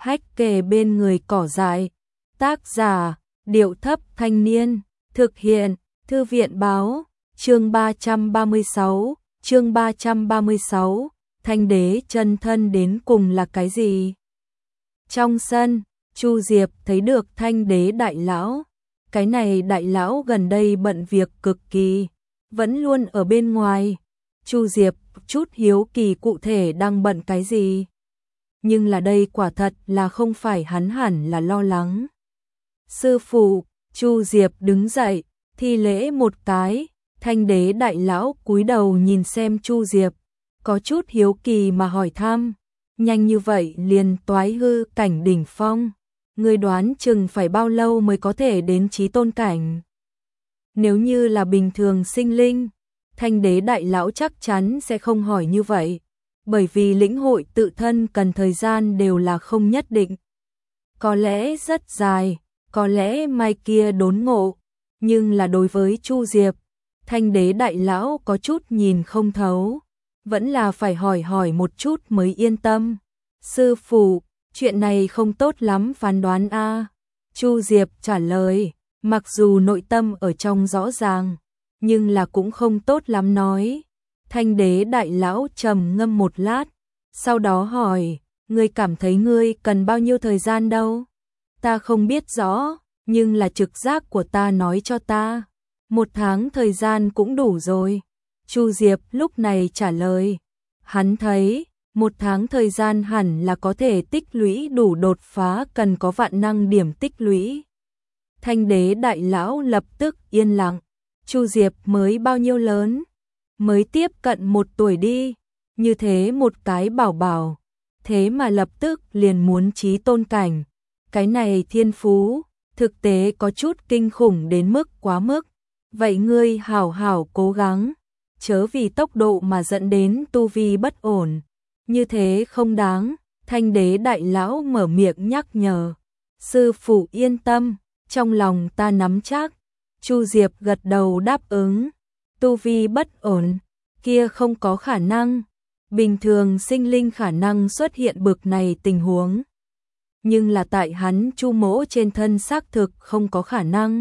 hách kề bên người cỏ dại. Tác giả, Điệu Thấp Thanh Niên. Thực hiện, Thư viện Báo. Chương 336, Thanh đế chân thân đến cùng là cái gì? Trong sân, Chu Diệp thấy được Thanh đế đại lão. Cái này đại lão gần đây bận việc cực kỳ, vẫn luôn ở bên ngoài. Chu Diệp chút hiếu kỳ cụ thể đang bận cái gì. Nhưng là đây quả thật là không phải hắn hẳn là lo lắng. Sư phụ, Chu Diệp đứng dậy, thi lễ một cái. Thanh đế đại lão cúi đầu nhìn xem Chu Diệp, có chút hiếu kỳ mà hỏi thăm, nhanh như vậy liền toái hư cảnh đỉnh phong, ngươi đoán chừng phải bao lâu mới có thể đến chí tôn cảnh? Nếu như là bình thường sinh linh, Thanh đế đại lão chắc chắn sẽ không hỏi như vậy, bởi vì lĩnh hội tự thân cần thời gian đều là không nhất định. Có lẽ rất dài, có lẽ mai kia đốn ngộ, nhưng là đối với Chu Diệp, Thanh đế đại lão có chút nhìn không thấu, vẫn là phải hỏi một chút mới yên tâm. Sư phụ, chuyện này không tốt lắm phán đoán a. Chu Diệp trả lời, mặc dù nội tâm ở trong rõ ràng, nhưng là cũng không tốt lắm nói. Thanh đế đại lão trầm ngâm một lát, sau đó hỏi, ngươi cảm thấy ngươi cần bao nhiêu thời gian đâu? Ta không biết rõ, nhưng là trực giác của ta nói cho ta, 1 tháng thời gian cũng đủ rồi. Chu Diệp lúc này trả lời, hắn thấy 1 tháng thời gian hẳn là có thể tích lũy đủ đột phá cần có vạn năng điểm tích lũy. Thanh đế đại lão lập tức yên lặng. Chu Diệp mới bao nhiêu lớn? Mới tiếp cận 1 tuổi đi. Như thế một cái bảo bảo, thế mà lập tức liền muốn chí tôn cảnh. Cái này thiên phú, thực tế có chút kinh khủng đến mức quá mức. Vậy ngươi hảo hảo cố gắng, chớ vì tốc độ mà dẫn đến tu vi bất ổn. Như thế không đáng. Thanh đế đại lão mở miệng nhắc nhở. Sư phụ yên tâm, trong lòng ta nắm chắc. Chu Diệp gật đầu đáp ứng. Tu vi bất ổn, kia không có khả năng. Bình thường sinh linh khả năng xuất hiện bực này tình huống. Nhưng là tại hắn Chu mỗ trên thân xác thực không có khả năng.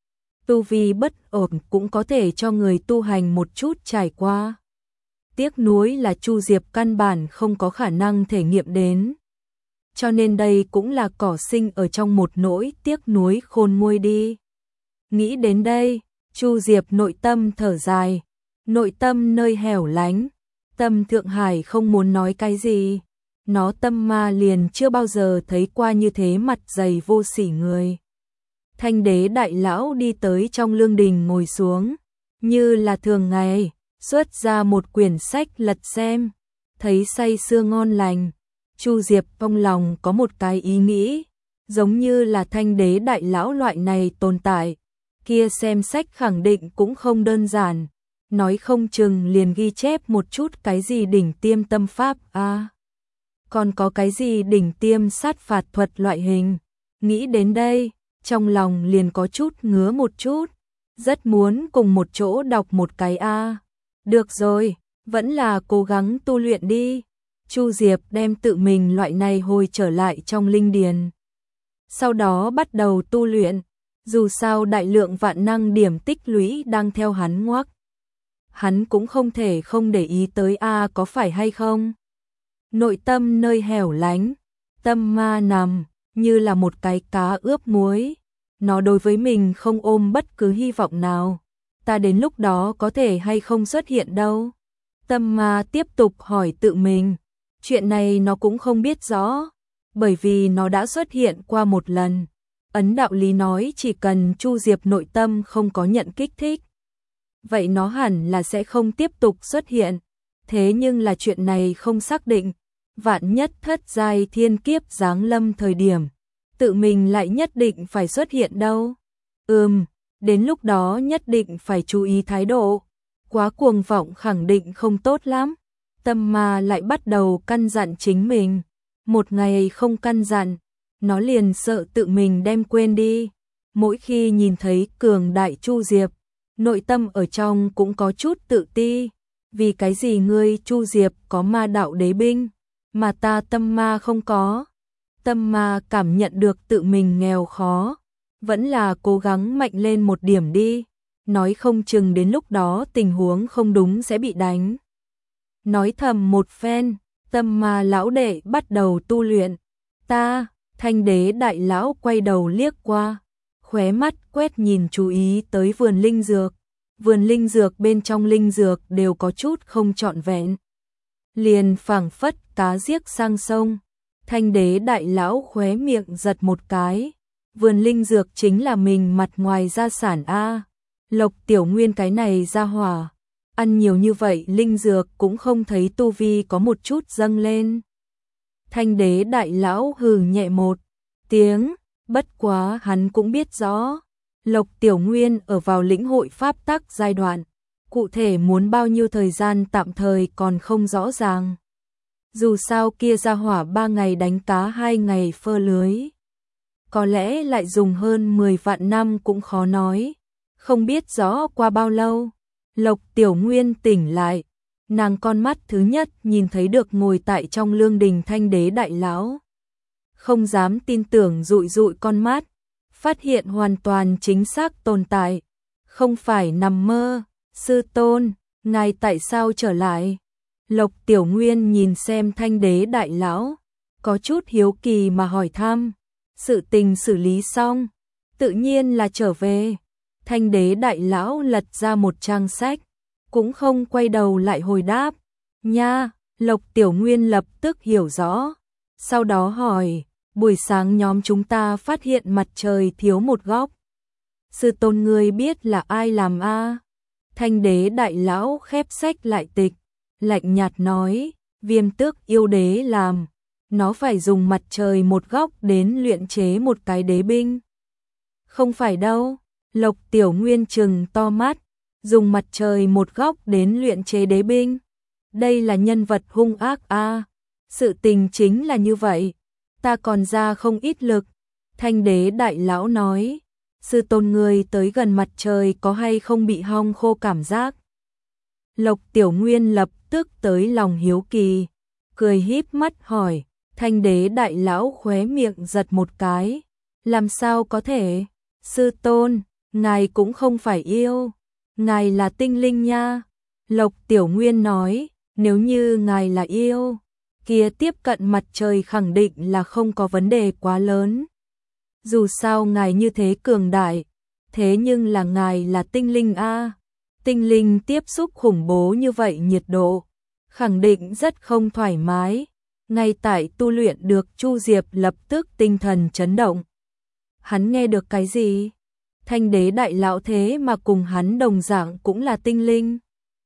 Tu vi bất ổn cũng có thể cho người tu hành một chút trải qua. Tiếc nuối là Chu Diệp căn bản không có khả năng thể nghiệm đến. Cho nên đây cũng là cỏ sinh ở trong một nỗi tiếc nuối khôn nguôi đi. Nghĩ đến đây, Chu Diệp nội tâm thở dài, nội tâm nơi hẻo lánh. Tâm Thượng Hải không muốn nói cái gì, nó tâm ma liền chưa bao giờ thấy qua như thế mặt dày vô sỉ người. Thanh đế đại lão đi tới trong lương đình ngồi xuống, như là thường ngày, xuất ra một quyển sách lật xem, thấy say sưa ngon lành. Chu Diệp trong lòng có một cái ý nghĩ, giống như là thanh đế đại lão loại này tồn tại, kia xem sách khẳng định cũng không đơn giản, nói không chừng liền ghi chép một chút cái gì đỉnh tiêm tâm pháp a, còn có cái gì đỉnh tiêm sát phạt thuật loại hình. Nghĩ đến đây, trong lòng liền có chút ngứa một chút, rất muốn cùng một chỗ đọc một cái a. Được rồi, vẫn là cố gắng tu luyện đi. Chu Diệp đem tự mình loại này hồi trở lại trong linh điền. Sau đó bắt đầu tu luyện, dù sao đại lượng vạn năng điểm tích lũy đang theo hắn ngoắc. Hắn cũng không thể không để ý tới a, có phải hay không? Nội tâm nơi hẻo lánh, tâm ma nằm như là một cái cá ướp muối. Nó đối với mình không ôm bất cứ hy vọng nào. Ta đến lúc đó có thể hay không xuất hiện đâu. Tâm ma tiếp tục hỏi tự mình. Chuyện này nó cũng không biết rõ, bởi vì nó đã xuất hiện qua một lần. Ấn đạo lý nói chỉ cần Chu Diệp nội tâm không có nhận kích thích, vậy nó hẳn là sẽ không tiếp tục xuất hiện. Thế nhưng là chuyện này không xác định. Vạn nhất thất giai thiên kiếp giáng lâm thời điểm, tự mình lại nhất định phải xuất hiện đâu. Đến lúc đó nhất định phải chú ý thái độ. Quá cuồng vọng khẳng định không tốt lắm. Tâm ma lại bắt đầu căn dặn chính mình. Một ngày không căn dặn, nó liền sợ tự mình đem quên đi. Mỗi khi nhìn thấy cường đại Chu Diệp, nội tâm ở trong cũng có chút tự ti. Vì cái gì ngươi Chu Diệp có ma đạo đế binh, mà ta tâm ma không có? Tâm ma cảm nhận được tự mình nghèo khó, vẫn là cố gắng mạnh lên một điểm đi, nói không chừng đến lúc đó tình huống không đúng sẽ bị đánh. Nói thầm một phen, tâm ma lão đệ bắt đầu tu luyện. Ta, Thanh đế đại lão quay đầu liếc qua, khóe mắt quét nhìn chú ý tới vườn linh dược. Vườn linh dược bên trong linh dược đều có chút không trọn vẹn. Liền phảng phất cá giếc sang sông. Thanh đế đại lão khóe miệng giật một cái. Vườn linh dược chính là mình mặt ngoài gia sản a. Lộc Tiểu Nguyên cái này ra hỏa, ăn nhiều như vậy linh dược cũng không thấy tu vi có một chút dâng lên. Thanh đế đại lão hừ nhẹ một tiếng, bất quá hắn cũng biết rõ, Lộc Tiểu Nguyên ở vào lĩnh hội pháp tắc giai đoạn, cụ thể muốn bao nhiêu thời gian tạm thời còn không rõ ràng. Dù sao kia ra hỏa 3 ngày đánh cá 2 ngày phơ lưới, có lẽ lại dùng hơn 10 vạn năm cũng khó nói. Không biết rõ qua bao lâu, Lộc Tiểu Nguyên tỉnh lại, nàng con mắt thứ nhất nhìn thấy được ngồi tại trong lương đình Thanh đế đại lão. Không dám tin tưởng dụi dụi con mắt, phát hiện hoàn toàn chính xác tồn tại, không phải nằm mơ. Sư tôn, ngài tại sao trở lại? Lộc Tiểu Nguyên nhìn xem Thanh đế đại lão, có chút hiếu kỳ mà hỏi thăm. Sự tình xử lý xong, tự nhiên là trở về. Thanh đế đại lão lật ra một trang sách, cũng không quay đầu lại hồi đáp. Nha, Lộc Tiểu Nguyên lập tức hiểu rõ. Sau đó hỏi, buổi sáng nhóm chúng ta phát hiện mặt trời thiếu một góc. Sư tôn ngươi biết là ai làm a? Thanh đế đại lão khép sách lại tịch, lạnh nhạt nói, Viêm Tước yêu đế làm. Nó phải dùng mặt trời một góc đến luyện chế một cái đế binh. Không phải đâu. Lộc Tiểu Nguyên trừng to mắt, dùng mặt trời một góc đến luyện chế đế binh. Đây là nhân vật hung ác a. Sự tình chính là như vậy, ta còn ra không ít lực. Thanh đế đại lão nói, sư tôn người tới gần mặt trời có hay không bị hong khô cảm giác. Lộc Tiểu Nguyên lập tức tới lòng hiếu kỳ, cười híp mắt hỏi. Thanh đế đại lão khóe miệng giật một cái, làm sao có thể? Sư tôn, ngài cũng không phải yêu, ngài là tinh linh nha. Lộc Tiểu Nguyên nói, nếu như ngài là yêu, kia tiếp cận mặt trời khẳng định là không có vấn đề quá lớn. Dù sao ngài như thế cường đại, thế nhưng là ngài là tinh linh a. Tinh linh tiếp xúc khủng bố như vậy nhiệt độ, khẳng định rất không thoải mái. Ngay tại tu luyện được Chu Diệp lập tức tinh thần chấn động. Hắn nghe được cái gì? Thanh đế đại lão thế mà cùng hắn đồng dạng cũng là tinh linh.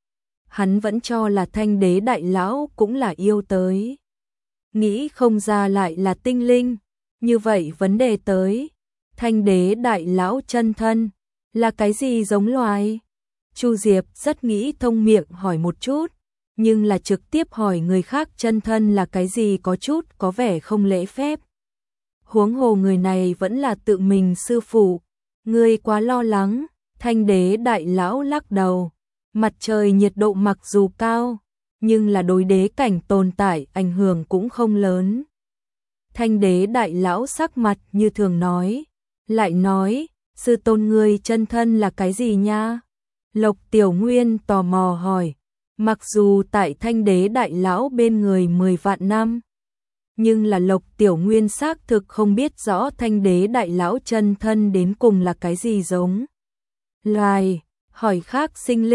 Hắn vẫn cho là thanh đế đại lão cũng là yêu tới. Nghĩ không ra lại là tinh linh. Như vậy vấn đề tới, thanh đế đại lão chân thân là cái gì giống loài? Chu Diệp rất nghĩ thông miệng hỏi một chút, nhưng là trực tiếp hỏi người khác chân thân là cái gì có chút có vẻ không lễ phép. Huống hồ người này vẫn là tự mình sư phụ, ngươi quá lo lắng. Thanh đế đại lão lắc đầu, mặt trời nhiệt độ mặc dù cao, nhưng là đối đế cảnh tồn tại ảnh hưởng cũng không lớn. Thanh đế đại lão sắc mặt như thường nói, lại nói, sư tôn ngươi chân thân là cái gì nha? Lộc Tiểu Nguyên tò mò hỏi. Mặc dù tại thanh đế đại lão bên người 10 vạn năm, nhưng là Lộc Tiểu Nguyên xác thực không biết rõ thanh đế đại lão chân thân đến cùng là cái gì giống loài. Hỏi khác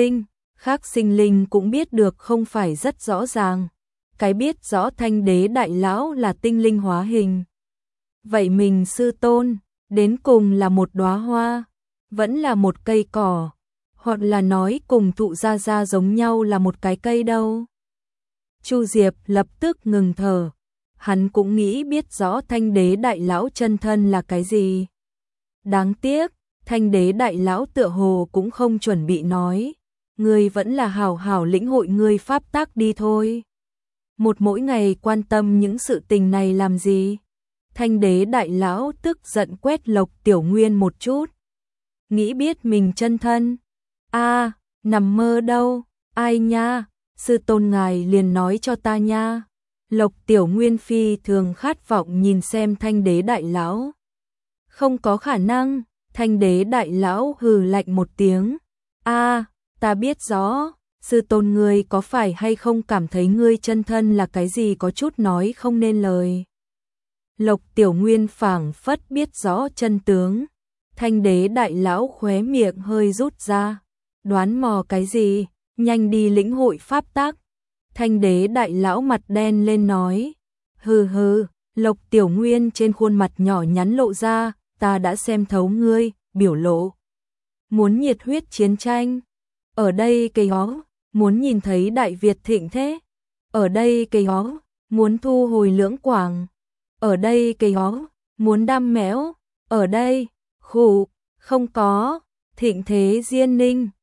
sinh linh cũng biết được không phải rất rõ ràng. Cái biết rõ thanh đế đại lão là tinh linh hóa hình. Vậy mình sư tôn, đến cùng là một đóa hoa, vẫn là một cây cỏ, hoặc là nói cùng thụ gia gia giống nhau là một cái cây đâu? Chu Diệp lập tức ngừng thở, hắn cũng nghĩ biết rõ thanh đế đại lão chân thân là cái gì. Đáng tiếc, thanh đế đại lão tựa hồ cũng không chuẩn bị nói, ngươi vẫn là hảo hảo lĩnh hội ngươi pháp tắc đi thôi. Một mỗi ngày quan tâm những sự tình này làm gì? Thanh đế đại lão tức giận quét Lộc Tiểu Nguyên một chút. Nghĩ biết mình chân thân? A, nằm mơ đâu, ai nha, sư tôn ngài liền nói cho ta nha. Lộc Tiểu Nguyên phi thường khát vọng nhìn xem Thanh đế đại lão. Không có khả năng, Thanh đế đại lão hừ lạnh một tiếng. A, ta biết rõ, sư tôn ngươi có phải hay không cảm thấy ngươi chân thân là cái gì có chút nói không nên lời. Lộc Tiểu Nguyên phảng phất biết rõ chân tướng. Thanh đế đại lão khóe miệng hơi rút ra. Đoán mò cái gì, nhanh đi lĩnh hội pháp tắc. Thanh đế đại lão mặt đen lên nói. Hừ hừ, Lộc Tiểu Nguyên trên khuôn mặt nhỏ nhắn lộ ra, ta đã xem thấu ngươi, biểu lộ. Muốn nhiệt huyết chiến tranh. Ở đây cây hó, muốn nhìn thấy Đại Việt thịnh thế. Ở đây cây hó, muốn thu hồi lưỡng quảng. Ở đây cây hó, muốn đam mẽo. Ở đây, khủ, không có, thịnh thế diên ninh.